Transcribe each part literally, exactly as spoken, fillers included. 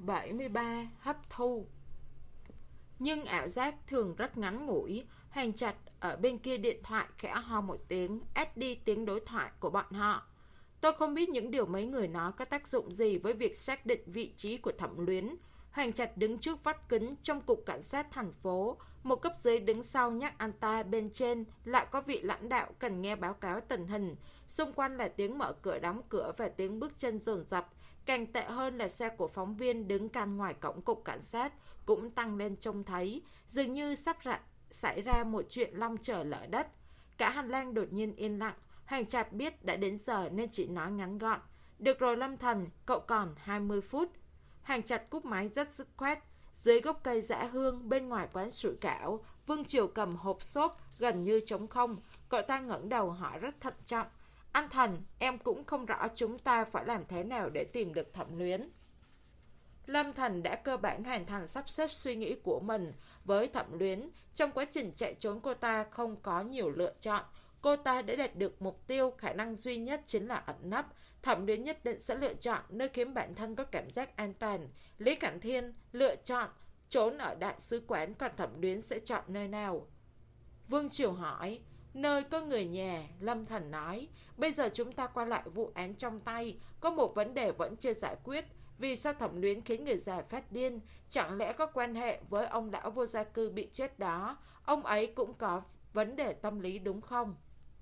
bảy mươi ba. Hấp thu. Nhưng ảo giác thường rất ngắn ngủi. Hoàng Trạch ở bên kia điện thoại khẽ ho một tiếng, át đi tiếng đối thoại của bọn họ. Tôi không biết những điều mấy người nói có tác dụng gì với việc xác định vị trí của Thẩm Luyến. Hoàng Trạch đứng trước vách kính trong cục cảnh sát thành phố. Một cấp dưới đứng sau nhắc anh ta bên trên lại có vị lãnh đạo cần nghe báo cáo tình hình. Xung quanh là tiếng mở cửa đóng cửa và tiếng bước chân dồn dập. Càng tệ hơn là xe của phóng viên đứng canh ngoài cổng cục cảnh sát cũng tăng lên trông thấy. Dường như sắp ra, xảy ra một chuyện long trời lở đất. Cả hành lang đột nhiên yên lặng. Hoàng Trạch biết đã đến giờ nên chỉ nói ngắn gọn. Được rồi Lâm Thần, cậu còn hai mươi phút. Hoàng Trạch cúp máy rất dứt khoát. Dưới gốc cây dã hương bên ngoài quán sủi cảo, Vương Triều cầm hộp xốp gần như trống không. Cậu ta ngẩng đầu hỏi rất thận trọng. Anh Thần, em cũng không rõ chúng ta phải làm thế nào để tìm được Thẩm Luyến. Lâm Thần đã cơ bản hoàn thành sắp xếp suy nghĩ của mình với Thẩm Luyến. Trong quá trình chạy trốn cô ta không có nhiều lựa chọn. Cô ta đã đạt được mục tiêu, khả năng duy nhất chính là ẩn nấp. Thẩm Luyến nhất định sẽ lựa chọn nơi khiến bản thân có cảm giác an toàn. Lý Cảnh Thiên lựa chọn trốn ở đại sứ quán, còn Thẩm Luyến sẽ chọn nơi nào? Vương Triều hỏi. Nơi có người nhà. Lâm Thần nói. Bây giờ chúng ta quay lại vụ án trong tay. Có một vấn đề vẫn chưa giải quyết. Vì sao Thẩm Luyến khiến người già phát điên? Chẳng lẽ có quan hệ với ông lão vô gia cư bị chết đó? Ông ấy cũng có vấn đề tâm lý đúng không?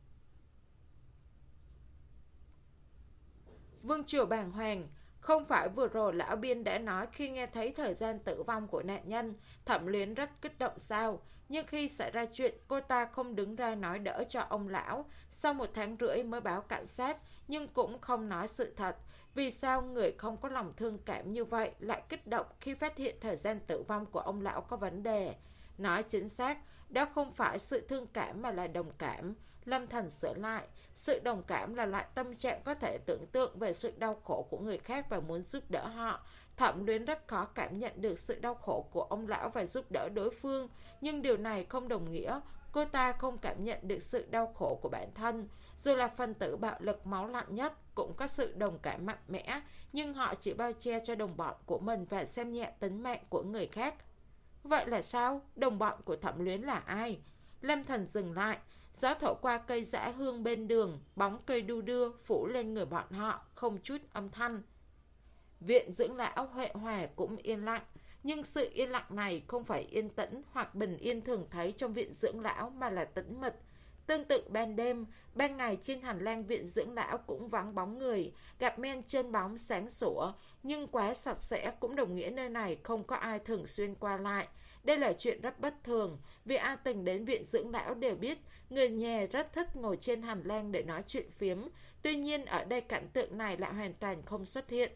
Vương Triều bàng hoàng. Không phải vừa rồi lão Biên đã nói khi nghe thấy thời gian tử vong của nạn nhân, Thẩm Luyến rất kích động sao? Nhưng khi xảy ra chuyện, cô ta không đứng ra nói đỡ cho ông lão. Sau một tháng rưỡi mới báo cảnh sát, nhưng cũng không nói sự thật. Vì sao người không có lòng thương cảm như vậy lại kích động khi phát hiện thời gian tử vong của ông lão có vấn đề? Nói chính xác, đó không phải sự thương cảm mà là đồng cảm. Lâm Thần sửa lại. Sự đồng cảm là loại tâm trạng có thể tưởng tượng về sự đau khổ của người khác và muốn giúp đỡ họ. Thẩm Luyến rất khó cảm nhận được sự đau khổ của ông lão và giúp đỡ đối phương. Nhưng điều này không đồng nghĩa cô ta không cảm nhận được sự đau khổ của bản thân. Dù là phần tử bạo lực máu lạnh nhất cũng có sự đồng cảm mạnh mẽ, nhưng họ chỉ bao che cho đồng bọn của mình và xem nhẹ tính mạng của người khác. Vậy là sao? Đồng bọn của Thẩm Luyến là ai? Lâm Thần dừng lại. Gió thổi qua cây dã hương bên đường, bóng cây đu đưa phủ lên người bọn họ, không chút âm thanh. Viện dưỡng lão Huệ Hòa cũng yên lặng. Nhưng sự yên lặng này không phải yên tĩnh hoặc bình yên thường thấy trong viện dưỡng lão mà là tĩnh mịch. Tương tự ban đêm, ban ngày trên hành lang viện dưỡng lão cũng vắng bóng người, gặp men trên bóng sáng sủa, nhưng quá sạch sẽ cũng đồng nghĩa nơi này không có ai thường xuyên qua lại. Đây là chuyện rất bất thường, vì ai từng đến viện dưỡng lão đều biết người nhà rất thích ngồi trên hành lang để nói chuyện phiếm. Tuy nhiên ở đây cảnh tượng này lại hoàn toàn không xuất hiện.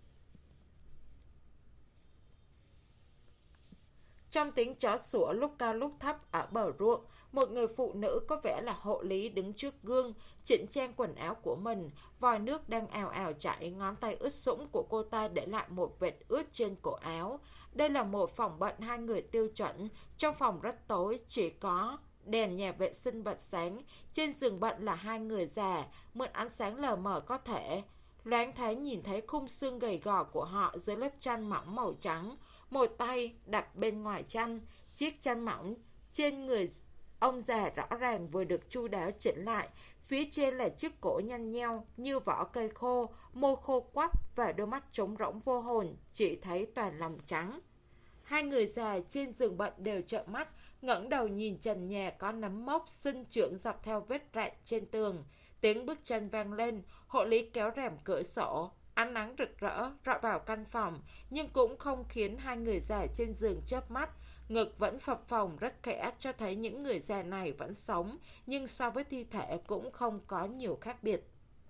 Trong tiếng chó sủa lúc cao lúc thấp ở bờ ruộng, một người phụ nữ có vẻ là hộ lý đứng trước gương, chỉnh trang quần áo của mình. Vòi nước đang ào ào chảy, ngón tay ướt sũng của cô ta để lại một vệt ướt trên cổ áo. Đây là một phòng bệnh hai người tiêu chuẩn. Trong phòng rất tối, chỉ có đèn nhà vệ sinh bật sáng. Trên giường bệnh là hai người già, mượn ánh sáng lờ mờ có thể loáng thoáng nhìn thấy khung xương gầy gò của họ dưới lớp chăn mỏng màu trắng. Một tay đặt bên ngoài chăn, chiếc chăn mỏng trên người ông già rõ ràng vừa được chu đáo chỉnh lại. Phía trên là chiếc cổ nhăn nheo như vỏ cây khô, môi khô quắp và đôi mắt trống rỗng vô hồn, chỉ thấy toàn lòng trắng. Hai người già trên giường bệnh đều trợn mắt, ngẩng đầu nhìn trần nhà có nấm mốc sinh trưởng dọc theo vết rạn trên tường. Tiếng bước chân vang lên, hộ lý kéo rèm cửa sổ. Ánh nắng rực rỡ rọi vào căn phòng, nhưng cũng không khiến hai người già trên giường chớp mắt. Ngực vẫn phập phồng rất khẽ, cho thấy những người già này vẫn sống, nhưng so với thi thể cũng không có nhiều khác biệt.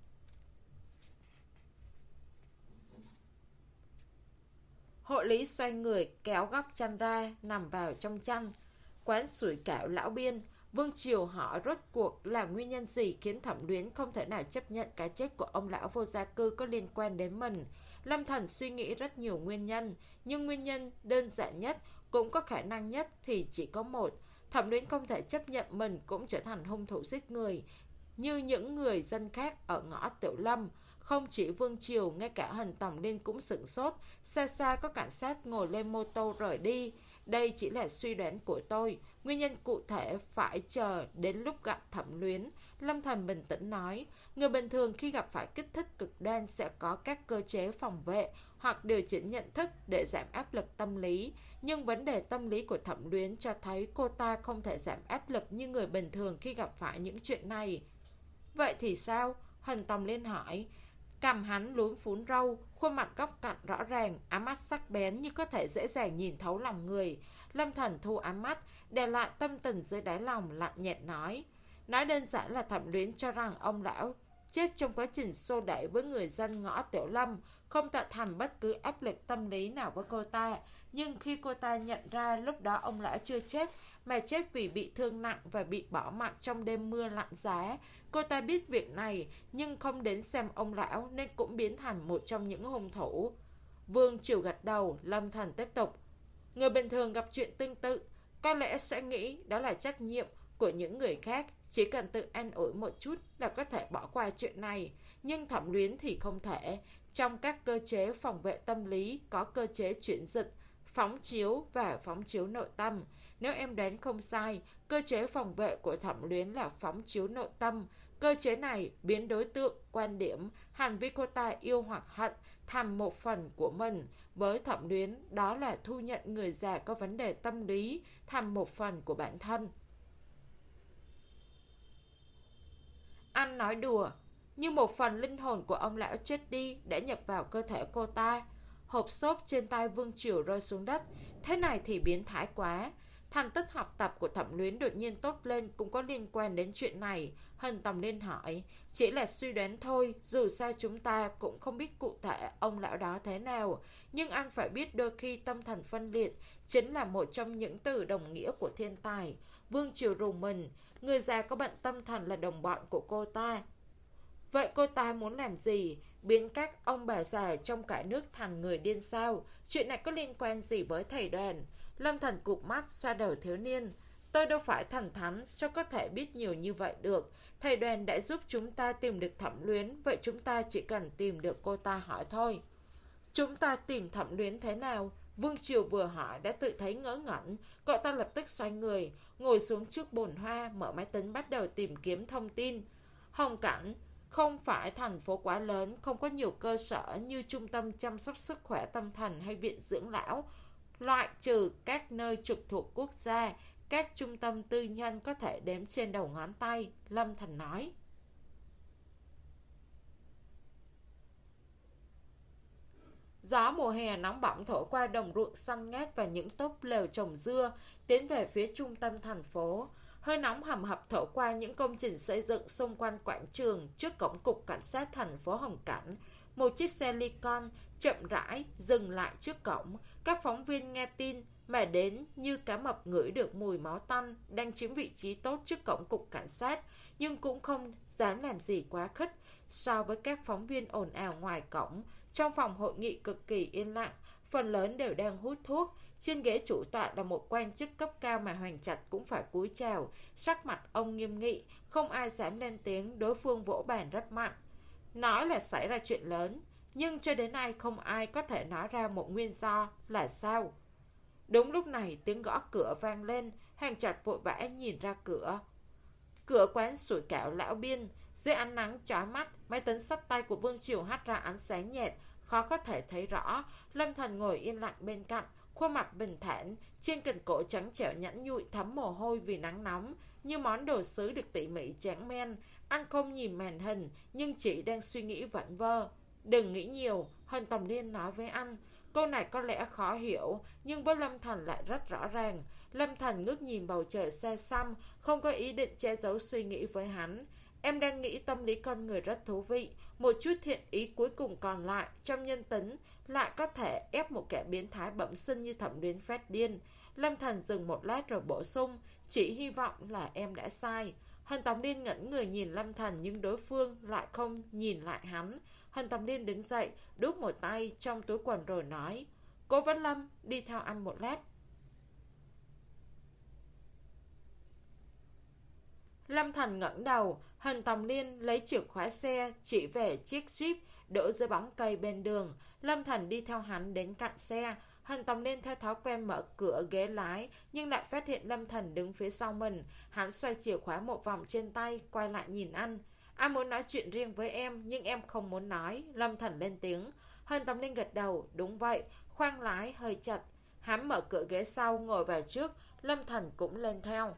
Hộ lý xoay người, kéo góc chăn ra, nằm vào trong chăn. Quán sủi cảo Lão Biên. Vương Triều họ rốt cuộc là nguyên nhân gì khiến Thẩm Luyến không thể nào chấp nhận cái chết của ông lão vô gia cư có liên quan đến mình. Lâm Thần suy nghĩ rất nhiều nguyên nhân, nhưng nguyên nhân đơn giản nhất, cũng có khả năng nhất thì chỉ có một. Thẩm Luyến không thể chấp nhận mình cũng trở thành hung thủ giết người như những người dân khác ở ngõ Tiểu Lâm. Không chỉ Vương Triều, ngay cả Hình Tòng Liên cũng sửng sốt. Xa xa có cảnh sát ngồi lên mô tô rời đi. Đây chỉ là suy đoán của tôi. Nguyên nhân cụ thể phải chờ đến lúc gặp Thẩm Luyến. Lâm Thần bình tĩnh nói, người bình thường khi gặp phải kích thích cực đoan sẽ có các cơ chế phòng vệ hoặc điều chỉnh nhận thức để giảm áp lực tâm lý. Nhưng vấn đề tâm lý của Thẩm Luyến cho thấy cô ta không thể giảm áp lực như người bình thường khi gặp phải những chuyện này. Vậy thì sao? Hình Tòng Liên hỏi. Cằm hắn lún phún râu, khuôn mặt góc cạnh rõ ràng, ám mắt sắc bén như có thể dễ dàng nhìn thấu lòng người. Lâm Thần thu ám mắt, để lại tâm tình dưới đáy lòng, lạnh nhạt nói. Nói đơn giản là Thẩm Luyến cho rằng ông lão chết trong quá trình xô đẩy với người dân ngõ Tiểu Lâm, không tạo thành bất cứ áp lực tâm lý nào với cô ta. Nhưng khi cô ta nhận ra lúc đó ông lão chưa chết, mà chết vì bị thương nặng và bị bỏ mặc trong đêm mưa lạnh giá, cô ta biết việc này nhưng không đến xem ông lão nên cũng biến thành một trong những hung thủ. Vương Triều gật đầu. Lâm Thần tiếp tục. Người bình thường gặp chuyện tương tự có lẽ sẽ nghĩ đó là trách nhiệm của những người khác, chỉ cần tự an ủi một chút là có thể bỏ qua chuyện này. Nhưng Thẩm Luyến thì không thể. Trong các cơ chế phòng vệ tâm lý có cơ chế chuyển dịch, phóng chiếu và phóng chiếu nội tâm. Nếu em đoán không sai, cơ chế phòng vệ của Thẩm Luyến là phóng chiếu nội tâm. Cơ chế này biến đối tượng, quan điểm, hành vi cô ta yêu hoặc hận thành một phần của mình. Với Thẩm Luyến, đó là thu nhận người già có vấn đề tâm lý thành một phần của bản thân. Anh nói đùa, như một phần linh hồn của ông lão chết đi đã nhập vào cơ thể cô ta. Hộp xốp trên tay Vương Triều rơi xuống đất. Thế này thì biến thái quá. Thành tích học tập của Thẩm Luyến đột nhiên tốt lên cũng có liên quan đến chuyện này. Hình Tòng Liên hỏi. Chỉ là suy đoán thôi, dù sao chúng ta cũng không biết cụ thể ông lão đó thế nào. Nhưng anh phải biết đôi khi tâm thần phân liệt chính là một trong những từ đồng nghĩa của thiên tài. Vương Triều rùng mình. Người già có bệnh tâm thần là đồng bọn của cô ta. Vậy cô ta muốn làm gì? Biến các ông bà già trong cả nước thành người điên sao? Chuyện này có liên quan gì với thầy Đoàn? Lâm Thần cụp mắt xoa đầu thiếu niên. Tôi đâu phải thần thánh sao có thể biết nhiều như vậy được. Thầy Đoàn đã giúp chúng ta tìm được Thẩm Luyến, vậy chúng ta chỉ cần tìm được cô ta hỏi thôi. Chúng ta tìm Thẩm Luyến thế nào? Vương Triều vừa hỏi đã tự thấy ngỡ ngẩn. Cậu ta lập tức xoay người, ngồi xuống trước bồn hoa, mở máy tính bắt đầu tìm kiếm thông tin. Hồng Cảnh không phải thành phố quá lớn, không có nhiều cơ sở như trung tâm chăm sóc sức khỏe tâm thần hay viện dưỡng lão. Loại trừ các nơi trực thuộc quốc gia, các trung tâm tư nhân có thể đếm trên đầu ngón tay, Lâm Thần nói. Gió mùa hè nóng bỏng thổi qua đồng ruộng xanh ngát và những tốp lều trồng dưa, tiến về phía trung tâm thành phố. Hơi nóng hầm hập thổi qua những công trình xây dựng xung quanh quảng trường trước cổng cục cảnh sát thành phố Hồng Cảnh. Một chiếc xe Lincoln chậm rãi dừng lại trước cổng. Các phóng viên nghe tin mà đến như cá mập ngửi được mùi máu tanh, đang chiếm vị trí tốt trước cổng cục cảnh sát, nhưng cũng không dám làm gì quá khích so với các phóng viên ồn ào ngoài cổng. Trong phòng hội nghị cực kỳ yên lặng, phần lớn đều đang hút thuốc. Trên ghế chủ tọa là một quan chức cấp cao mà Hoàng Trạch cũng phải cúi chào. Sắc mặt ông nghiêm nghị, không ai dám lên tiếng, đối phương vỗ bàn rất mạnh. Nói là xảy ra chuyện lớn, nhưng cho đến nay không ai có thể nói ra một nguyên do là sao. Đúng lúc này tiếng gõ cửa vang lên, Hoàng Trạch vội vã nhìn ra cửa. Cửa quán sủi cảo Lão Biên, dưới ánh nắng chói mắt, máy tính xách tay của Vương Triều hắt ra ánh sáng nhạt, khó có thể thấy rõ. Lâm Thần ngồi yên lặng bên cạnh, khuôn mặt bình thản, trên cành cổ trắng trẻo nhẵn nhụi thấm mồ hôi vì nắng nóng, như món đồ sứ được tỉ mỉ tráng men. Anh không nhìn màn hình, nhưng chỉ đang suy nghĩ vẩn vơ. Đừng nghĩ nhiều, Hình Tòng Liên nói với anh. Câu này có lẽ khó hiểu, nhưng với Lâm Thần lại rất rõ ràng. Lâm Thần ngước nhìn bầu trời xa xăm, không có ý định che giấu suy nghĩ với hắn. Em đang nghĩ tâm lý con người rất thú vị. Một chút thiện ý cuối cùng còn lại trong nhân tính lại có thể ép một kẻ biến thái bẩm sinh như Thẩm Luyến phát điên. Lâm Thần dừng một lát rồi bổ sung, chỉ hy vọng là em đã sai. Hình Tòng Liên ngẩn người nhìn Lâm Thần, nhưng đối phương lại không nhìn lại hắn. Hình Tòng Liên đứng dậy, đút một tay trong túi quần rồi nói, Cố Vấn Lâm, đi theo anh một lát. Lâm Thành ngẩng đầu, Hình Tòng Liên lấy chìa khóa xe chỉ về chiếc Jeep đổ dưới bóng cây bên đường. Lâm Thành đi theo hắn đến cạnh xe. Hình Tòng Liên theo thói quen mở cửa ghế lái, nhưng lại phát hiện Lâm Thành đứng phía sau mình. Hắn xoay chìa khóa một vòng trên tay, quay lại nhìn anh. Anh muốn nói chuyện riêng với em, nhưng em không muốn nói. Lâm Thành lên tiếng. Hình Tòng Liên gật đầu, đúng vậy. Khoang lái hơi chật. Hắn mở cửa ghế sau, ngồi vào trước. Lâm Thành cũng lên theo.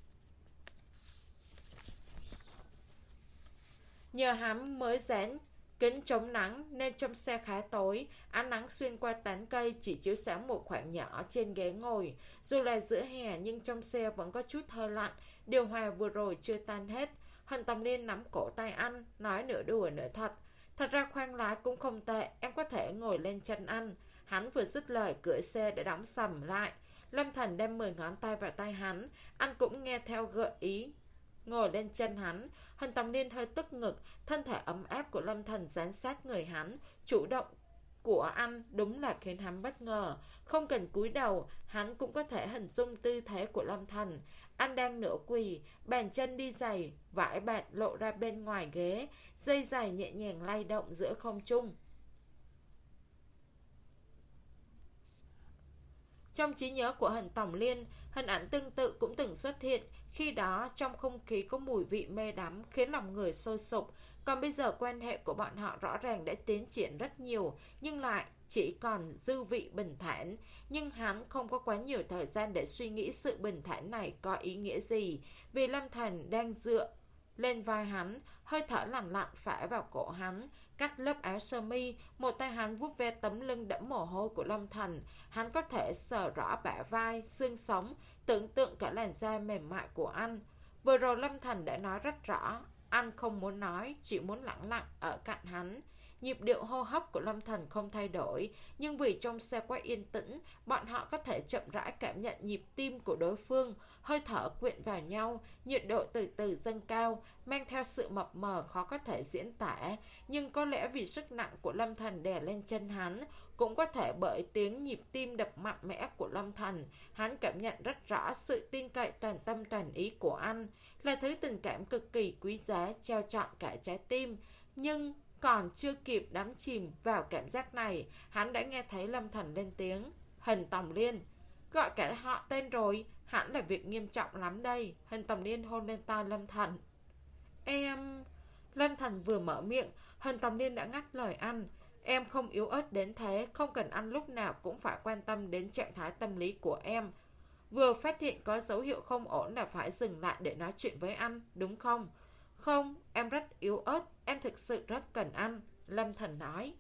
Nhờ hắn mới dán kính chống nắng nên trong xe khá tối, ánh nắng xuyên qua tán cây chỉ chiếu sáng một khoảng nhỏ trên ghế ngồi. Dù là giữa hè nhưng trong xe vẫn có chút hơi lạnh, điều hòa vừa rồi chưa tan hết. Hình Tòng Liên nắm cổ tay anh, nói nửa đùa nửa thật. Thật ra khoang lái cũng không tệ, em có thể ngồi lên chân anh. Hắn vừa dứt lời, cửa xe đã đóng sầm lại. Lâm Thành đem mười ngón tay vào tay hắn, anh cũng nghe theo gợi ý ngồi lên chân hắn. Hình Tòng Liên hơi tức ngực, thân thể ấm áp của Lâm Thành dán sát người hắn. Chủ động của anh đúng là khiến hắn bất ngờ. Không cần cúi đầu, hắn cũng có thể hình dung tư thế của Lâm Thành. Anh đang nửa quỳ, bàn chân đi giày, vải bạt lộ ra bên ngoài ghế, dây giày nhẹ nhàng lay động giữa không trung. Trong trí nhớ của Hình Tòng Liên, hình ảnh tương tự cũng từng xuất hiện. Khi đó trong không khí có mùi vị mê đắm khiến lòng người sôi sục. Còn bây giờ quan hệ của bọn họ rõ ràng đã tiến triển rất nhiều, nhưng lại chỉ còn dư vị bình thản. Nhưng hắn không có quá nhiều thời gian để suy nghĩ sự bình thản này có ý nghĩa gì, vì Lâm Thành đang dựa lên vai hắn, hơi thở lặng lặng phả vào cổ hắn, cắt lớp áo sơ mi. Một tay hắn vuốt ve tấm lưng đẫm mồ hôi của Lâm Thành. Hắn có thể sờ rõ bả vai, xương sống, tưởng tượng cả làn da mềm mại của anh. Vừa rồi Lâm Thành đã nói rất rõ, anh không muốn nói, chỉ muốn lặng lặng ở cạnh hắn. Nhịp điệu hô hấp của Lâm Thành không thay đổi, nhưng vì trong xe quá yên tĩnh, bọn họ có thể chậm rãi cảm nhận nhịp tim của đối phương. Hơi thở quyện vào nhau, nhiệt độ từ từ dâng cao, mang theo sự mập mờ khó có thể diễn tả. Nhưng có lẽ vì sức nặng của Lâm Thành đè lên chân hắn, cũng có thể bởi tiếng nhịp tim đập mạnh mẽ của Lâm Thành, hắn cảm nhận rất rõ sự tin cậy toàn tâm toàn ý của anh, là thứ tình cảm cực kỳ quý giá trao trọn cả trái tim. Nhưng còn chưa kịp đắm chìm vào cảm giác này, hắn đã nghe thấy Lâm Thành lên tiếng. Hình Tòng Liên. Gọi cả họ tên rồi, hẳn là việc nghiêm trọng lắm đây. Hình Tòng Liên hôn lên tai Lâm Thành. Em... Lâm Thành vừa mở miệng, Hình Tòng Liên đã ngắt lời anh. Em không yếu ớt đến thế, không cần anh lúc nào cũng phải quan tâm đến trạng thái tâm lý của em. Vừa phát hiện có dấu hiệu không ổn là phải dừng lại để nói chuyện với anh, đúng không? Không, em rất yếu ớt, em thực sự rất cần anh, Lâm Thành nói.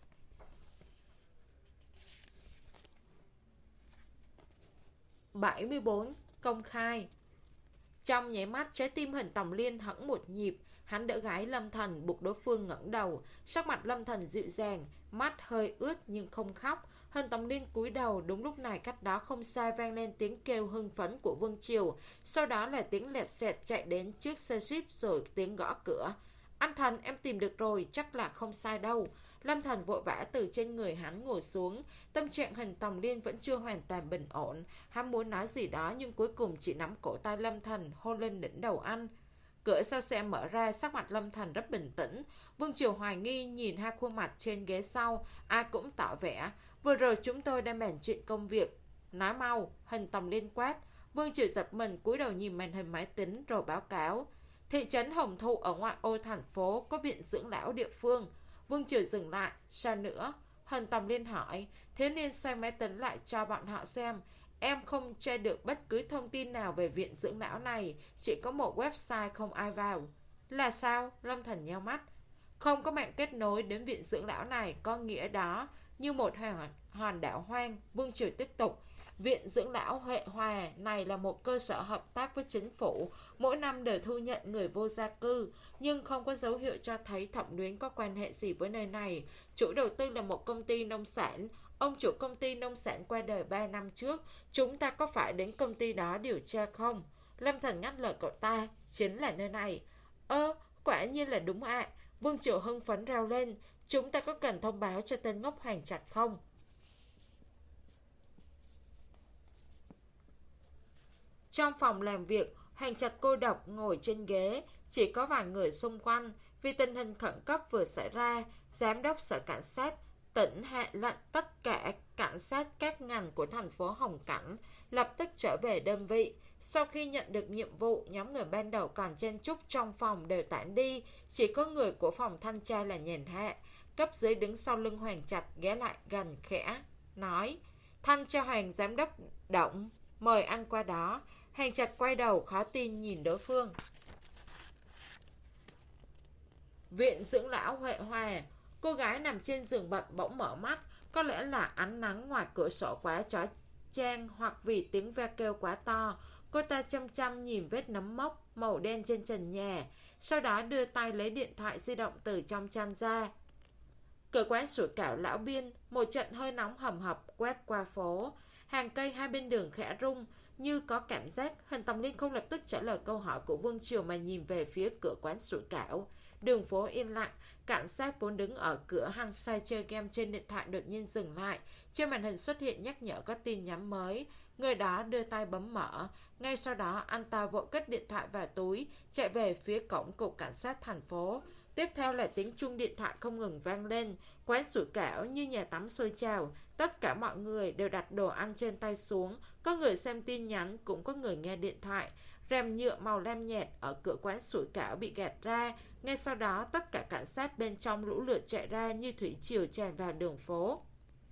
bảy mươi bốn. Công khai. Trong nháy mắt, trái tim Hình Tòng Liên hẫng một nhịp. Hắn đỡ gái Lâm Thành, buộc đối phương ngẩng đầu. Sắc mặt Lâm Thành dịu dàng, mắt hơi ướt nhưng không khóc. Hình Tòng Liên cúi đầu. Đúng lúc này cách đó không xa vang lên tiếng kêu hưng phấn của Vương Triều. Sau đó là tiếng lẹt xẹt chạy đến trước xe Jeep, rồi tiếng gõ cửa. Anh Thành, em tìm được rồi, chắc là không sai đâu. Lâm Thành vội vã từ trên người hắn ngồi xuống. Tâm trạng Hình Tòng Liên vẫn chưa hoàn toàn bình ổn. Hắn muốn nói gì đó nhưng cuối cùng chỉ nắm cổ tay Lâm Thành, hôn lên đỉnh đầu anh. Cửa sau xe mở ra, sắc mặt Lâm Thành rất bình tĩnh. Vương Triều hoài nghi nhìn hai khuôn mặt trên ghế sau, ai cũng tỏ vẻ. Vừa rồi chúng tôi đang bàn chuyện công việc. Nói mau, Hình Tòng Liên quát. Vương Triều giật mình cúi đầu nhìn màn hình máy tính rồi báo cáo. Thị trấn Hồng Thụ ở ngoại ô thành phố có viện dưỡng lão địa phương. Vương Triều dừng lại. Sao nữa? Hình Tòng Liên hỏi. Thiếu niên xoay máy tính lại cho bọn họ xem. Em không che được bất cứ thông tin nào về viện dưỡng lão này, chỉ có một website không ai vào. Là sao? Lâm Thành nheo mắt. Không có mạng kết nối đến viện dưỡng lão này, có nghĩa đó như một hòn, hòn đảo hoang. Vương Triều tiếp tục. Viện dưỡng lão Huệ Hòa này là một cơ sở hợp tác với chính phủ, mỗi năm đều thu nhận người vô gia cư, nhưng không có dấu hiệu cho thấy Thẩm Luyến có quan hệ gì với nơi này. Chủ đầu tư là một công ty nông sản. Ông chủ công ty nông sản qua đời ba năm trước. Chúng ta có phải đến công ty đó điều tra không? Lâm Thành ngắt lời cậu ta. Chính là nơi này. Ơ, quả nhiên là đúng ạ. Vương Triều hưng phấn reo lên. Chúng ta có cần thông báo cho tên ngốc Hành Trạch không? Trong phòng làm việc, Hành Trạch cô độc ngồi trên ghế, chỉ có vài người xung quanh. Vì tình hình khẩn cấp vừa xảy ra, Giám đốc Sở Cảnh sát tỉnh hạ lệnh tất cả cảnh sát các ngành của thành phố Hồng Cảnh lập tức trở về đơn vị. Sau khi nhận được nhiệm vụ, nhóm người ban đầu còn chen chúc trong phòng đều tản đi, chỉ có người của phòng thanh tra là nhàn hạ. Cấp dưới đứng sau lưng Hoàng Trạch ghé lại gần khẽ, nói: Thanh tra Hoàng Giám đốc Động, mời ăn qua đó. Hoàng Trạch quay đầu khó tin nhìn đối phương. Viện dưỡng lão Huệ Hòa. Cô gái nằm trên giường bệnh bỗng mở mắt. Có lẽ là ánh nắng ngoài cửa sổ quá chói chang, hoặc vì tiếng ve kêu quá to. Cô ta chăm chăm nhìn vết nấm mốc màu đen trên trần nhà, sau đó đưa tay lấy điện thoại di động từ trong chăn ra. Cửa quán sủi cảo Lão Biên, một trận hơi nóng hầm hập quét qua phố. Hàng cây hai bên đường khẽ rung, như có cảm giác. Hình Tòng Liên không lập tức trả lời câu hỏi của Vương Triều mà nhìn về phía cửa quán sủi cảo. Đường phố yên lặng, cảnh sát vốn đứng ở cửa hăng say chơi game trên điện thoại đột nhiên dừng lại. Trên màn hình xuất hiện nhắc nhở có tin nhắn mới. Người đó đưa tay bấm mở. Ngay sau đó anh ta vội cất điện thoại vào túi, chạy về phía cổng cục cảnh sát thành phố. Tiếp theo là tiếng chuông điện thoại không ngừng vang lên. Quán sủi cảo như nhà tắm sôi trào. Tất cả mọi người đều đặt đồ ăn trên tay xuống. Có người xem tin nhắn, cũng có người nghe điện thoại. Rèm nhựa màu lam nhạt ở cửa quán sủi cảo bị gạt ra. Ngay sau đó tất cả cảnh sát bên trong lũ lượt chạy ra như thủy triều tràn vào đường phố.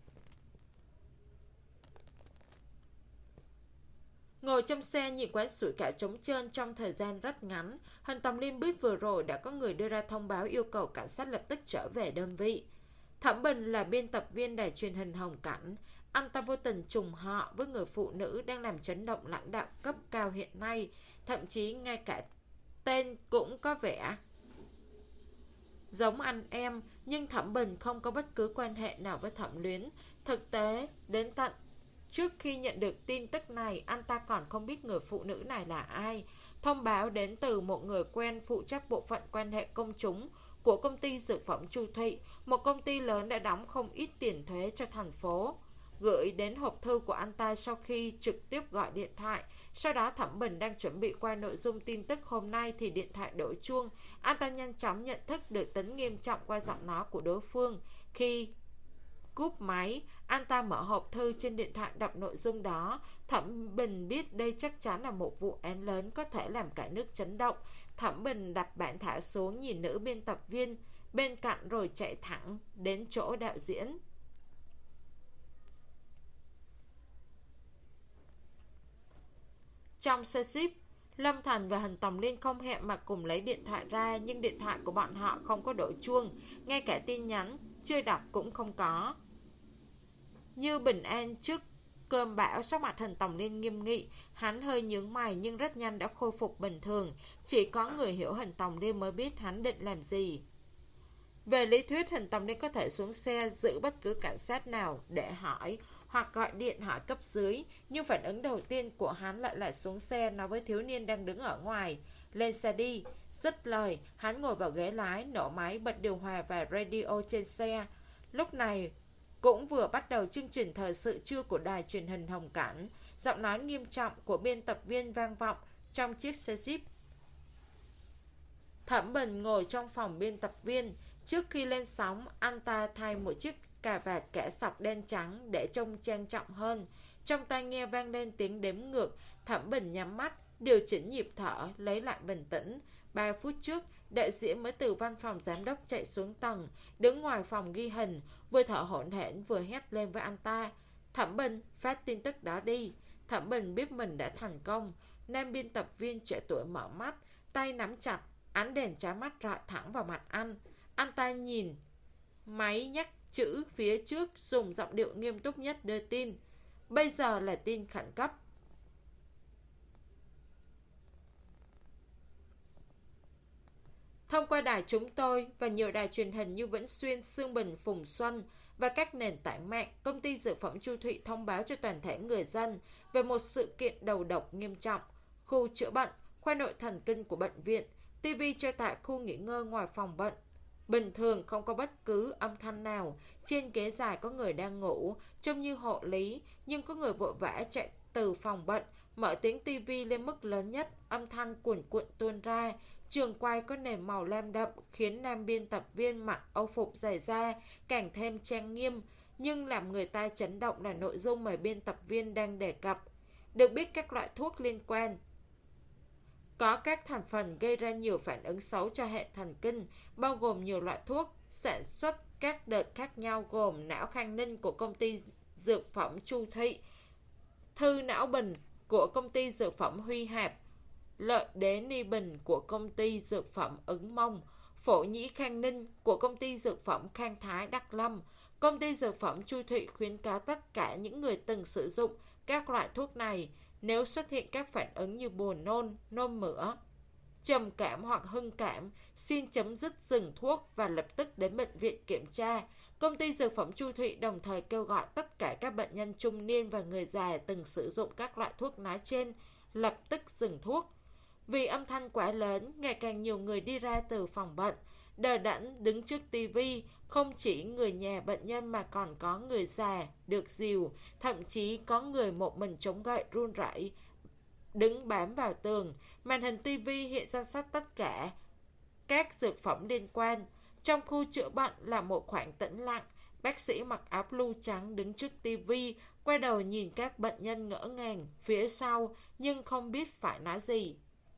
Ngồi trong xe nhìn quán sủi cảo trống trơn trong thời gian rất ngắn. Hình Tòng Liên biết vừa rồi đã có người đưa ra thông báo yêu cầu cảnh sát lập tức trở về đơn vị. Thẩm Bình là biên tập viên đài truyền hình Hồng Cảnh. Anh ta vô tình trùng họ với người phụ nữ đang làm chấn động lãnh đạo cấp cao hiện nay. Thậm chí ngay cả tên cũng có vẻ giống anh em. Nhưng Thẩm Bình không có bất cứ quan hệ nào với Thẩm Luyến. Thực tế, đến tận trước khi nhận được tin tức này, anh ta còn không biết người phụ nữ này là ai. Thông báo đến từ một người quen phụ trách bộ phận quan hệ công chúng của công ty dược phẩm Chu Thụy, một công ty lớn đã đóng không ít tiền thuế cho thành phố. Gửi đến hộp thư của anh ta sau khi trực tiếp gọi điện thoại. Sau đó Thẩm Bình đang chuẩn bị qua nội dung tin tức hôm nay thì điện thoại đổ chuông. Anh ta nhanh chóng nhận thức được tính nghiêm trọng qua giọng nói của đối phương. Khi cúp máy, anh ta mở hộp thư trên điện thoại đọc nội dung đó. Thẩm Bình biết đây chắc chắn là một vụ án lớn có thể làm cả nước chấn động. Thẩm Bình đặt bản thảo xuống, nhìn nữ biên tập viên bên cạnh rồi chạy thẳng đến chỗ đạo diễn. Trong xe ship, Lâm Thành và Hình Tòng Liên không hẹn mà cùng lấy điện thoại ra, nhưng điện thoại của bọn họ không có đổ chuông, ngay cả tin nhắn chưa đọc cũng không có. Như bình an trước cơn bão, sắc mặt Hình Tòng Liên nghiêm nghị. Hắn hơi nhướng mày nhưng rất nhanh đã khôi phục bình thường. Chỉ có người hiểu Hình Tòng Liên mới biết hắn định làm gì. Về lý thuyết, Hình Tòng Liên có thể xuống xe giữ bất cứ cảnh sát nào để hỏi, hoặc gọi điện hỏi cấp dưới. Nhưng phản ứng đầu tiên của hắn lại là xuống xe nói với thiếu niên đang đứng ở ngoài: lên xe đi. Dứt lời, hắn ngồi vào ghế lái, nổ máy, bật điều hòa và radio trên xe. Lúc này cũng vừa bắt đầu chương trình thời sự trưa của đài truyền hình Hồng Cảnh. Giọng nói nghiêm trọng của biên tập viên vang vọng trong chiếc xe jeep. Thẩm Bình ngồi trong phòng biên tập viên. Trước khi lên sóng, anh ta thay một chiếc cà vạt kẻ sọc đen trắng để trông trang trọng hơn. Trong tai nghe vang lên tiếng đếm ngược. Thẩm Bình nhắm mắt, điều chỉnh nhịp thở, lấy lại bình tĩnh. Ba phút trước, đạo diễn mới từ văn phòng giám đốc chạy xuống tầng, đứng ngoài phòng ghi hình, vừa thở hổn hển vừa hét lên với anh ta: Thẩm Bình, phát tin tức đó đi. Thẩm Bình biết mình đã thành công. Nam biên tập viên trẻ tuổi mở mắt, tay nắm chặt, ánh đèn chói mắt rọi thẳng vào mặt anh. Anh ta nhìn máy nhắc chữ phía trước, dùng giọng điệu nghiêm túc nhất đưa tin: bây giờ là tin khẩn cấp. Thông qua đài chúng tôi và nhiều đài truyền hình như Vĩnh Xuyên, Xương Bình, Phùng Xuân và các nền tảng mạng, công ty dược phẩm Chu Thụy thông báo cho toàn thể người dân về một sự kiện đầu độc nghiêm trọng. Khu chữa bệnh, khoa nội thần kinh của bệnh viện, ti vi cho tại khu nghỉ ngơi ngoài phòng bệnh. Bình thường không có bất cứ âm thanh nào. Trên ghế dài có người đang ngủ, trông như hộ lý, nhưng có người vội vã chạy từ phòng bệnh mở tiếng tivi lên mức lớn nhất, âm thanh cuồn cuộn tuôn ra. Trường quay có nền màu lam đậm khiến nam biên tập viên mặc âu phục dày da càng thêm trang nghiêm, nhưng làm người ta chấn động là nội dung mà biên tập viên đang đề cập. Được biết các loại thuốc liên quan có các thành phần gây ra nhiều phản ứng xấu cho hệ thần kinh, bao gồm nhiều loại thuốc sản xuất các đợt khác nhau gồm não khang ninh của công ty dược phẩm Chu Thị, thư não bình của công ty dược phẩm Huy Hạp, lợi đế ni bình của công ty dược phẩm Ứng Mông, phổ nhĩ khang ninh của công ty dược phẩm Khang Thái Đắk Lâm. Công ty dược phẩm Chu Thị khuyến cáo tất cả những người từng sử dụng các loại thuốc này, nếu xuất hiện các phản ứng như buồn nôn, nôn mửa, trầm cảm hoặc hưng cảm, xin chấm dứt dừng thuốc và lập tức đến bệnh viện kiểm tra. Công ty dược phẩm Chu Thị đồng thời kêu gọi tất cả các bệnh nhân trung niên và người già từng sử dụng các loại thuốc nói trên lập tức dừng thuốc. Vì âm thanh quá lớn, ngày càng nhiều người đi ra từ phòng bệnh, đờ đẫn đứng trước tivi, không chỉ người nhà bệnh nhân mà còn có người già được dìu, thậm chí có người một mình chống gậy run rẩy đứng bám vào tường. Màn hình tivi hiện danh sách tất cả các dược phẩm liên quan. Trong khu chữa bệnh là một khoảng tĩnh lặng. Bác sĩ mặc áo blue trắng đứng trước tivi, quay đầu nhìn các bệnh nhân ngỡ ngàng phía sau nhưng không biết phải nói gì.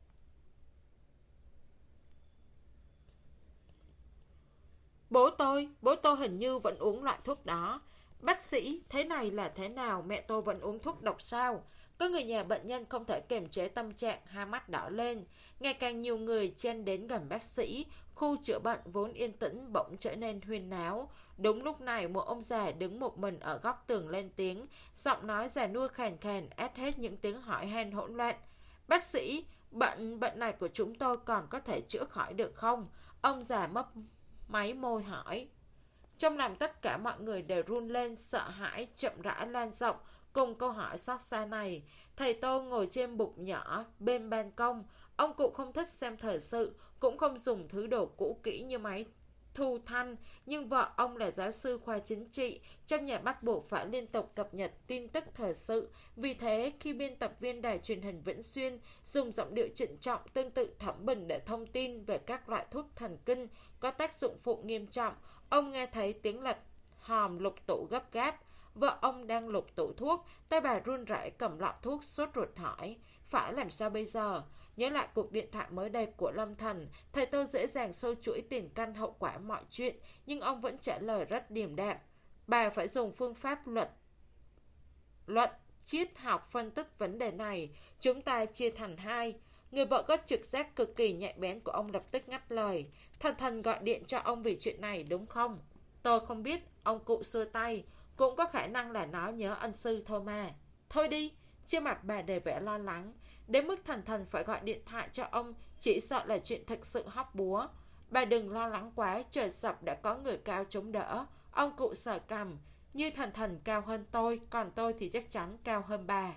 Bố tôi, bố tôi hình như vẫn uống loại thuốc đó. Bác sĩ, thế này là thế nào, mẹ tôi vẫn uống thuốc độc sao? Có người nhà bệnh nhân không thể kiềm chế tâm trạng, hai mắt đỏ lên. Ngày càng nhiều người chen đến gần bác sĩ, khu chữa bệnh vốn yên tĩnh bỗng trở nên huyên náo. Đúng lúc này, một ông già đứng một mình ở góc tường lên tiếng, giọng nói già nua khàn khàn át hết những tiếng hỏi han hỗn loạn. Bác sĩ, bệnh bệnh này của chúng tôi còn có thể chữa khỏi được không? Ông già mấp máy môi hỏi. Trong lòng tất cả mọi người đều run lên, sợ hãi chậm rãi lan rộng cùng câu hỏi xót xa này. Thầy Tô ngồi trên bục nhỏ bên ban công. Ông cụ không thích xem thời sự, cũng không dùng thứ đồ cũ kỹ như máy thu thanh, nhưng vợ ông là giáo sư khoa chính trị, trong nhà bắt buộc phải liên tục cập nhật tin tức thời sự. Vì thế, khi biên tập viên đài truyền hình Vĩnh Xuyên dùng giọng điệu trịnh trọng tương tự Thẩm Bình để thông tin về các loại thuốc thần kinh có tác dụng phụ nghiêm trọng, ông nghe thấy tiếng lật hòm lục tủ gấp gáp. Vợ ông đang lục tủ thuốc, tay bà run rẩy cầm lọ thuốc, sốt ruột hỏi, phải làm sao bây giờ? Nhớ lại cuộc điện thoại mới đây của Lâm Thần, thầy Tô dễ dàng sâu chuỗi tiền căn hậu quả mọi chuyện, nhưng ông vẫn trả lời rất điềm đạm. Bà phải dùng phương pháp luận, luận, triết học phân tích vấn đề này. Chúng ta chia thành hai. Người vợ có trực giác cực kỳ nhạy bén của ông lập tức ngắt lời. Thần Thần gọi điện cho ông vì chuyện này đúng không? Tôi không biết, ông cụ xua tay. Cũng có khả năng là nó nhớ ân sư thôi mà. Thôi đi, trên mặt bà đầy vẻ lo lắng. Đến mức Thần Thần phải gọi điện thoại cho ông, chỉ sợ là chuyện thực sự hóc búa. Bà đừng lo lắng quá, trời sập đã có người cao chống đỡ. Ông cụ sờ cằm. Như Thần Thần cao hơn tôi, còn tôi thì chắc chắn cao hơn bà.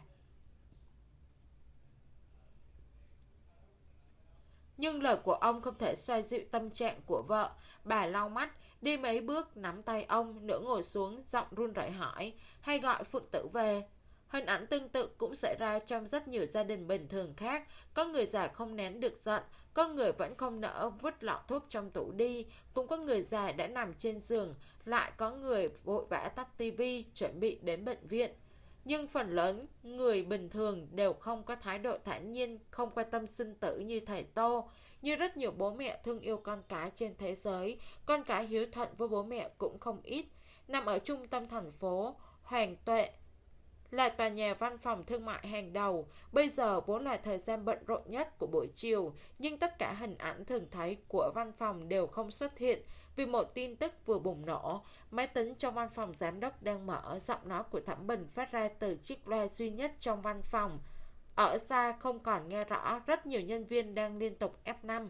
Nhưng lời của ông không thể xoa dịu tâm trạng của vợ. Bà lau mắt, đi mấy bước nắm tay ông, nửa ngồi xuống, giọng run rẩy hỏi, hay gọi Phượng Tử về. Hình ảnh tương tự cũng xảy ra trong rất nhiều gia đình bình thường khác. Có người già không nén được giận, có người vẫn không nỡ vứt lọ thuốc trong tủ đi, cũng có người già đã nằm trên giường, lại có người vội vã tắt tivi chuẩn bị đến bệnh viện. Nhưng phần lớn người bình thường đều không có thái độ thản nhiên, không quan tâm sinh tử như thầy Tô. Như rất nhiều bố mẹ thương yêu con cái trên thế giới, con cái hiếu thuận với bố mẹ cũng không ít. Nằm ở trung tâm thành phố, Hoàng Tuệ là tòa nhà văn phòng thương mại hàng đầu. Bây giờ vốn là thời gian bận rộn nhất của buổi chiều, nhưng tất cả hình ảnh thường thấy của văn phòng đều không xuất hiện vì một tin tức vừa bùng nổ. Máy tính trong văn phòng giám đốc đang mở, giọng nói của Thẩm Bình phát ra từ chiếc loa duy nhất trong văn phòng. Ở xa không còn nghe rõ, rất nhiều nhân viên đang liên tục ép năm.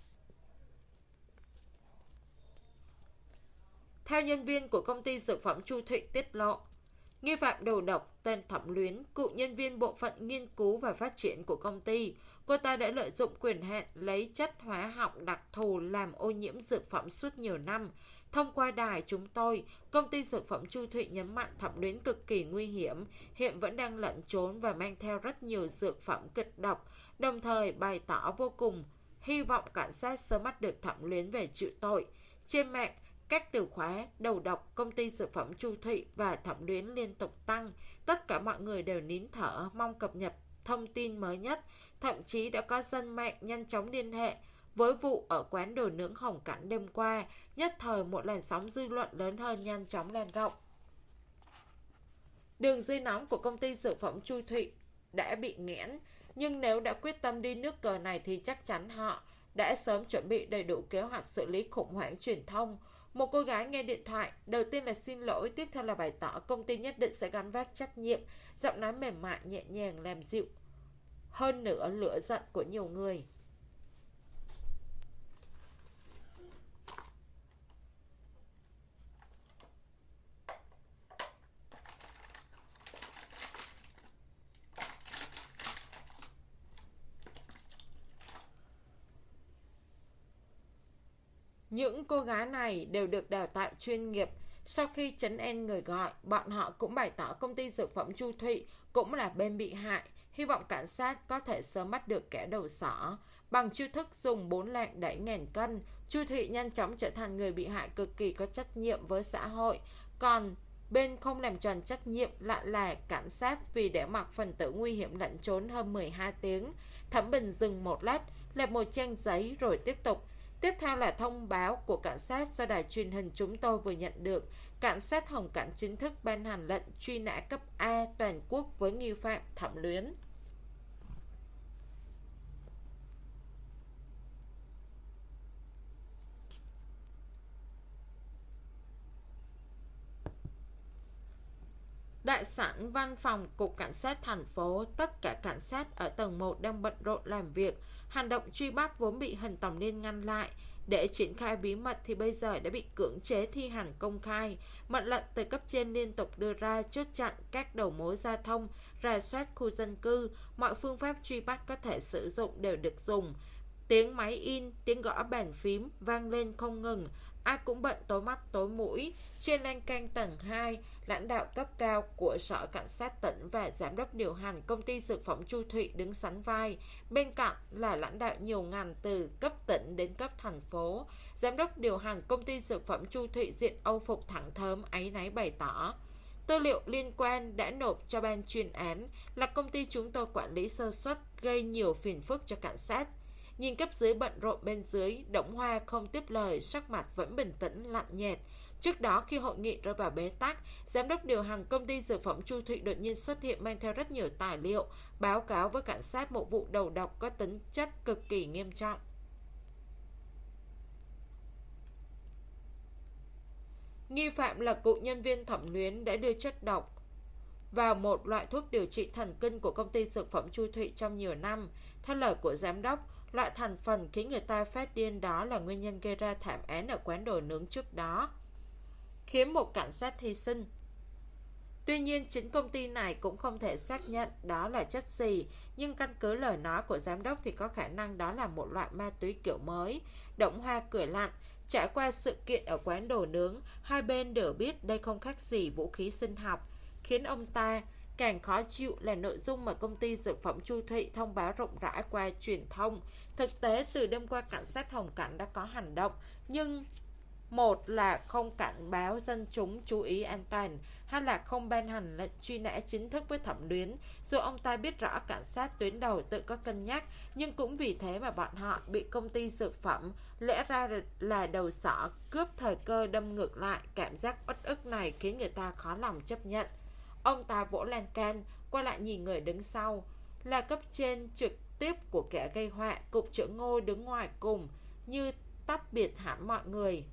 Theo nhân viên của công ty dược phẩm Chu Thị tiết lộ, nghi phạm đầu độc tên Thẩm Luyến, cựu nhân viên bộ phận nghiên cứu và phát triển của công ty. Cô ta đã lợi dụng quyền hạn lấy chất hóa học đặc thù làm ô nhiễm dược phẩm suốt nhiều năm. Thông qua đài chúng tôi, công ty dược phẩm Chu Thụy nhấn mạnh Thẩm Luyến cực kỳ nguy hiểm, hiện vẫn đang lẩn trốn và mang theo rất nhiều dược phẩm kịch độc, đồng thời bày tỏ vô cùng hy vọng cảnh sát sớm bắt được Thẩm Luyến về chịu tội. Trên mạng, các từ khóa đầu độc công ty dược phẩm Chu Thụy và Thẩm Luyến liên tục tăng. Tất cả mọi người đều nín thở mong cập nhật thông tin mới nhất. Thậm chí đã có dân mạng nhanh chóng liên hệ với vụ ở quán đồ nướng Hồng Cảnh đêm qua. Nhất thời một làn sóng dư luận lớn hơn nhanh chóng lan rộng. Đường dây nóng của công ty dược phẩm Chu Thụy đã bị nghẽn, nhưng nếu đã quyết tâm đi nước cờ này thì chắc chắn họ đã sớm chuẩn bị đầy đủ kế hoạch xử lý khủng hoảng truyền thông. Một cô gái nghe điện thoại, đầu tiên là xin lỗi, tiếp theo là bày tỏ công ty nhất định sẽ gánh vác trách nhiệm, giọng nói mềm mại nhẹ nhàng làm dịu hơn nữa lửa giận của nhiều người. Những cô gái này đều được đào tạo chuyên nghiệp. Sau khi trấn an người gọi, bọn họ cũng bày tỏ công ty dược phẩm Chu Thụy cũng là bên bị hại, hy vọng cảnh sát có thể sớm bắt được kẻ đầu sỏ. Bằng chiêu thức dùng bốn lạng đẩy ngàn cân, Chu Thụy nhanh chóng trở thành người bị hại cực kỳ có trách nhiệm với xã hội. Còn bên không làm tròn trách nhiệm lại là cảnh sát vì để mặc phần tử nguy hiểm lẩn trốn hơn mười hai tiếng. Thẩm Bình dừng một lát, lật một trang giấy rồi tiếp tục. Tiếp theo là thông báo của cảnh sát do đài truyền hình chúng tôi vừa nhận được. Cảnh sát Hồng Cảnh chính thức ban hành lệnh truy nã cấp A toàn quốc với nghi phạm Thẩm Luyến. Đại sảnh văn phòng Cục Cảnh sát thành phố, tất cả cảnh sát ở tầng một đang bận rộn làm việc. Hành động truy bắt vốn bị Hình Tổng Liên ngăn lại để triển khai bí mật thì bây giờ đã bị cưỡng chế thi hành công khai. Mệnh lệnh từ cấp trên liên tục đưa ra chốt chặn các đầu mối giao thông, rà soát khu dân cư. Mọi phương pháp truy bắt có thể sử dụng đều được dùng. Tiếng máy in, tiếng gõ bàn phím vang lên không ngừng. Ai cũng bận tối mắt tối mũi. Trên lan can tầng hai, lãnh đạo cấp cao của Sở Cảnh sát tỉnh và giám đốc điều hành công ty dược phẩm Chu Thụy đứng sánh vai. Bên cạnh là lãnh đạo nhiều ngành từ cấp tỉnh đến cấp thành phố. Giám đốc điều hành công ty dược phẩm Chu Thụy diện Âu phục thẳng thớm áy náy bày tỏ: tư liệu liên quan đã nộp cho ban chuyên án, là công ty chúng tôi quản lý sơ suất gây nhiều phiền phức cho cảnh sát. Nhìn cấp dưới bận rộn bên dưới, Đổng Hoa không tiếp lời, sắc mặt vẫn bình tĩnh lạnh nhạt. Trước đó khi hội nghị rơi vào bế tắc, giám đốc điều hành công ty dược phẩm Chu Thụy đột nhiên xuất hiện mang theo rất nhiều tài liệu, báo cáo với cảnh sát một vụ đầu độc có tính chất cực kỳ nghiêm trọng. Nghi phạm là cựu nhân viên Thẩm Luyến đã đưa chất độc vào một loại thuốc điều trị thần kinh của công ty dược phẩm Chu Thụy trong nhiều năm. Theo lời của giám đốc, loại thành phần khiến người ta phát điên đó là nguyên nhân gây ra thảm án ở quán đồ nướng trước đó, khiến một cảnh sát hy sinh. Tuy nhiên, chính công ty này cũng không thể xác nhận đó là chất gì, nhưng căn cứ lời nói của giám đốc thì có khả năng đó là một loại ma túy kiểu mới. Đổng Hoa cười lạnh. Trải qua sự kiện ở quán đồ nướng, hai bên đều biết đây không khác gì vũ khí sinh học. Khiến ông ta càng khó chịu là nội dung mà công ty dược phẩm Chu Thụy thông báo rộng rãi qua truyền thông. Thực tế, từ đêm qua cảnh sát Hồng Cảnh đã có hành động, nhưng một là không cảnh báo dân chúng chú ý an toàn, hai là không ban hành lệnh truy nã chính thức với Thẩm Luyến. Dù ông ta biết rõ cảnh sát tuyến đầu tự có cân nhắc, nhưng cũng vì thế mà bọn họ bị công ty dược phẩm lẽ ra là đầu sỏ cướp thời cơ đâm ngược lại. Cảm giác uất ức này khiến người ta khó lòng chấp nhận. Ông ta vỗ lan can, quay lại nhìn người đứng sau, là cấp trên trực tiếp của kẻ gây họa. Cục trưởng Ngô đứng ngoài cùng, như tách biệt hẳn mọi người.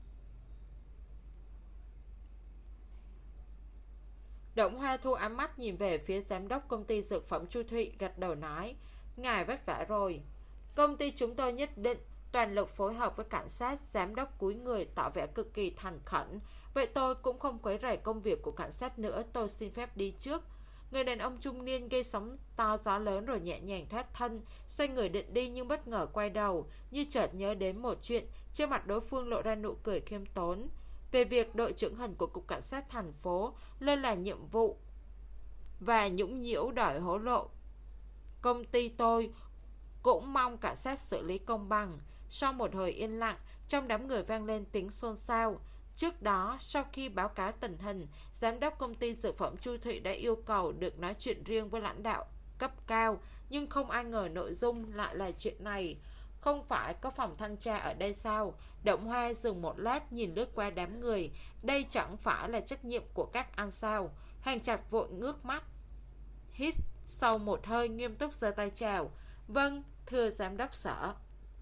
Đổng Hoa thu ám mắt nhìn về phía giám đốc công ty dược phẩm Chu Thụy, gật đầu nói: ngài vất vả rồi. Công ty chúng tôi nhất định toàn lực phối hợp với cảnh sát. Giám đốc cúi người tỏ vẻ cực kỳ thành khẩn. Vậy tôi cũng không quấy rầy công việc của cảnh sát nữa, tôi xin phép đi trước. Người đàn ông trung niên gây sóng to gió lớn rồi nhẹ nhàng thoát thân, xoay người định đi nhưng bất ngờ quay đầu, như chợt nhớ đến một chuyện. Trên mặt đối phương lộ ra nụ cười khiêm tốn về việc đội trưởng Hân của Cục Cảnh sát thành phố lơ là nhiệm vụ và nhũng nhiễu đòi hối lộ. Công ty tôi cũng mong cảnh sát xử lý công bằng. Sau một hồi yên lặng, trong đám người vang lên tiếng xôn xao. Trước đó, sau khi báo cáo tình hình, giám đốc công ty dược phẩm Chu Thụy đã yêu cầu được nói chuyện riêng với lãnh đạo cấp cao, nhưng không ai ngờ nội dung lại là chuyện này. Không phải có phòng thanh tra ở đây sao? Động Hoa dừng một lát nhìn lướt qua đám người. Đây chẳng phải là trách nhiệm của các anh sao? Hàng Trạch vội ngước mắt, hít sâu một hơi, nghiêm túc giơ tay chào. Vâng, thưa giám đốc sở.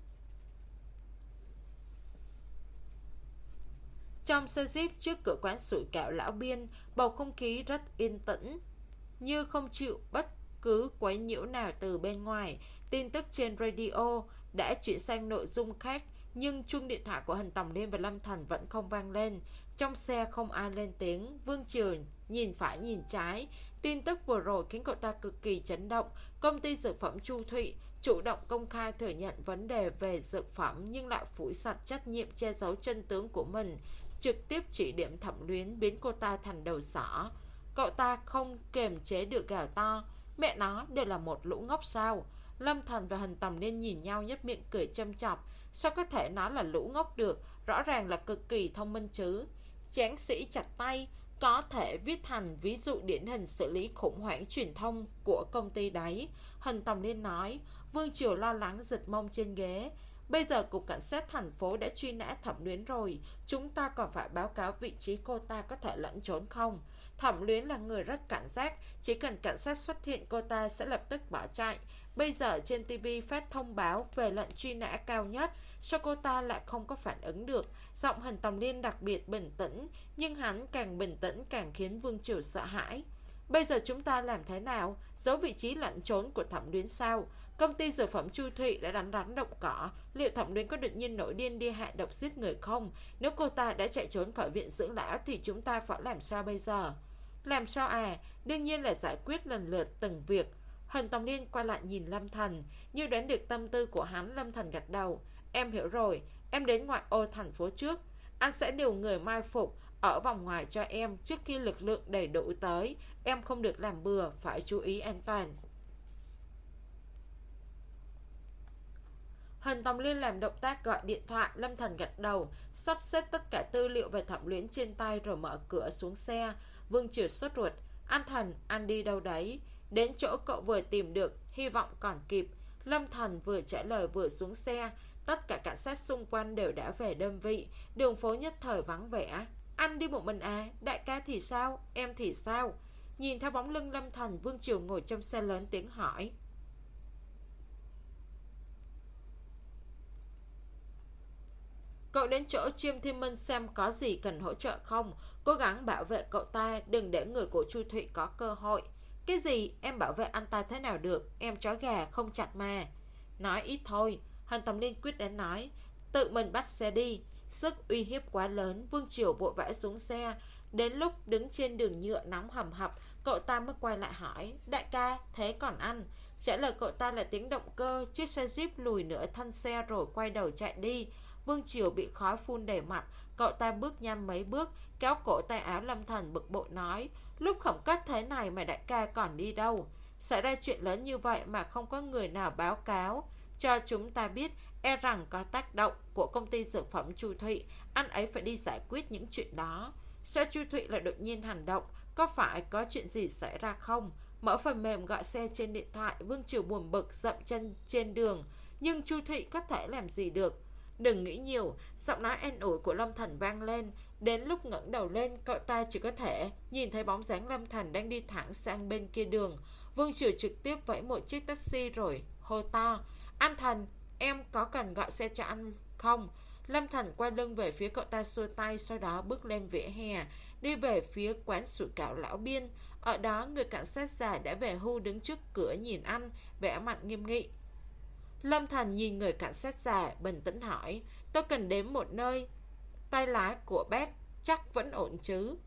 Trong xe jeep trước cửa quán sủi cảo Lão Biên, bầu không khí rất yên tĩnh, như không chịu bất cứ quấy nhiễu nào từ bên ngoài. Tin tức trên radio đã chuyển sang nội dung khác, nhưng chuông điện thoại của Hân Tòng Liên và Lâm Thành vẫn không vang lên. Trong xe không ai lên tiếng. Vương Triều nhìn phải nhìn trái. Tin tức vừa rồi khiến cậu ta cực kỳ chấn động. Công ty dược phẩm Chu Thụy chủ động công khai thừa nhận vấn đề về dược phẩm, nhưng lại phủi sạch trách nhiệm, che giấu chân tướng của mình, trực tiếp chỉ điểm Thẩm Luyến, biến cô ta thành đầu sỏ. Cậu ta không kềm chế được gào to, mẹ nó, đều là một lũ ngốc sao? Lâm Thành và Hân Tòng Liên nhìn nhau nhếch miệng cười châm chọc. Sao có thể nói là lũ ngốc được? Rõ ràng là cực kỳ thông minh chứ. Tráng sĩ chặt tay, có thể viết thành ví dụ điển hình xử lý khủng hoảng truyền thông của công ty đấy. Hân Tòng Liên nói. Vương Triều lo lắng giật mông trên ghế. Bây giờ Cục Cảnh sát thành phố đã truy nã Thẩm Luyến rồi, chúng ta còn phải báo cáo vị trí cô ta có thể lẫn trốn không? Thẩm Luyến là người rất cảnh giác, chỉ cần cảnh sát xuất hiện cô ta sẽ lập tức bỏ chạy. Bây giờ trên ti vi phát thông báo về lệnh truy nã cao nhất, sao cô ta lại không có phản ứng được? Giọng Hân Tòng Liên đặc biệt bình tĩnh, nhưng hắn càng bình tĩnh càng khiến Vương Triều sợ hãi. Bây giờ chúng ta làm thế nào? Giấu vị trí lẩn trốn của Thẩm Luyến sao? Công ty dược phẩm Chu Thụy đã đánh rắn động cỏ. Liệu Thẩm Luyến có đột nhiên nổi điên đi hạ độc giết người không? Nếu cô ta đã chạy trốn khỏi viện dưỡng lão thì chúng ta phải làm sao bây giờ? Làm sao à? Đương nhiên là giải quyết lần lượt từng việc. Hân Tòng Liên quay lại nhìn Lâm Thành, như đoán được tâm tư của hắn. Lâm Thành gật đầu. Em hiểu rồi, em đến ngoại ô thành phố trước. Anh sẽ điều người mai phục ở vòng ngoài cho em trước khi lực lượng đầy đủ tới. Em không được làm bừa, phải chú ý an toàn. Hân Tòng Liên làm động tác gọi điện thoại. Lâm Thành gật đầu, sắp xếp tất cả tư liệu về Thẩm Luyến trên tay rồi mở cửa xuống xe. Vương Triều sốt ruột. Anh Thành, anh đi đâu đấy? Đến chỗ cậu vừa tìm được, hy vọng còn kịp. Lâm Thành vừa trả lời vừa xuống xe. Tất cả cảnh sát xung quanh đều đã về đơn vị. Đường phố nhất thời vắng vẻ. Anh đi một mình à? Đại ca thì sao? Em thì sao? Nhìn theo bóng lưng Lâm Thành, Vương Triều ngồi trong xe lớn tiếng hỏi. Cậu đến chỗ Chiêm Thiên Minh xem có gì cần hỗ trợ không? Cố gắng bảo vệ cậu ta, đừng để người của Chu Thụy có cơ hội. Cái gì? Em bảo vệ anh ta thế nào được? Em chó gà không chặt mà. Nói ít thôi. Hân Tòng Liên quyết đến nói. Tự mình bắt xe đi. Sức uy hiếp quá lớn. Vương Triều vội vã xuống xe. Đến lúc đứng trên đường nhựa nóng hầm hập, cậu ta mới quay lại hỏi. Đại ca, thế còn anh? Trả lời cậu ta là tiếng động cơ. Chiếc xe jeep lùi nửa thân xe rồi quay đầu chạy đi. Vương Triều bị khói phun đầy mặt. Cậu ta bước nhanh mấy bước, kéo cổ tay áo Lâm Thành, bực bội nói. Lúc khẩn cấp thế này mà đại ca còn đi đâu? Xảy ra chuyện lớn như vậy mà không có người nào báo cáo cho chúng ta biết, e rằng có tác động của công ty dược phẩm Chu Thụy. Anh ấy phải đi giải quyết những chuyện đó. Sao Chu Thụy lại đột nhiên hành động? Có phải có chuyện gì xảy ra không? Mở phần mềm gọi xe trên điện thoại. Vương Triều buồn bực dậm chân trên đường. Nhưng Chu Thụy có thể làm gì được? Đừng nghĩ nhiều. Giọng nói an ủi của Lâm Thành vang lên. Đến lúc ngẩng đầu lên, cậu ta chỉ có thể nhìn thấy bóng dáng Lâm Thành đang đi thẳng sang bên kia đường. Vương Triều trực tiếp vẫy một chiếc taxi rồi hô to. Anh Thành, em có cần gọi xe cho anh không? Lâm Thành quay lưng về phía cậu ta xua tay, sau đó bước lên vỉa hè, đi về phía quán sủi cảo Lão Biên. Ở đó, người cảnh sát già đã về hưu đứng trước cửa nhìn anh, vẻ mặt nghiêm nghị. Lâm Thành nhìn người cảnh sát già, bình tĩnh hỏi. Tôi cần đến một nơi. Tay lái của bác chắc vẫn ổn chứ?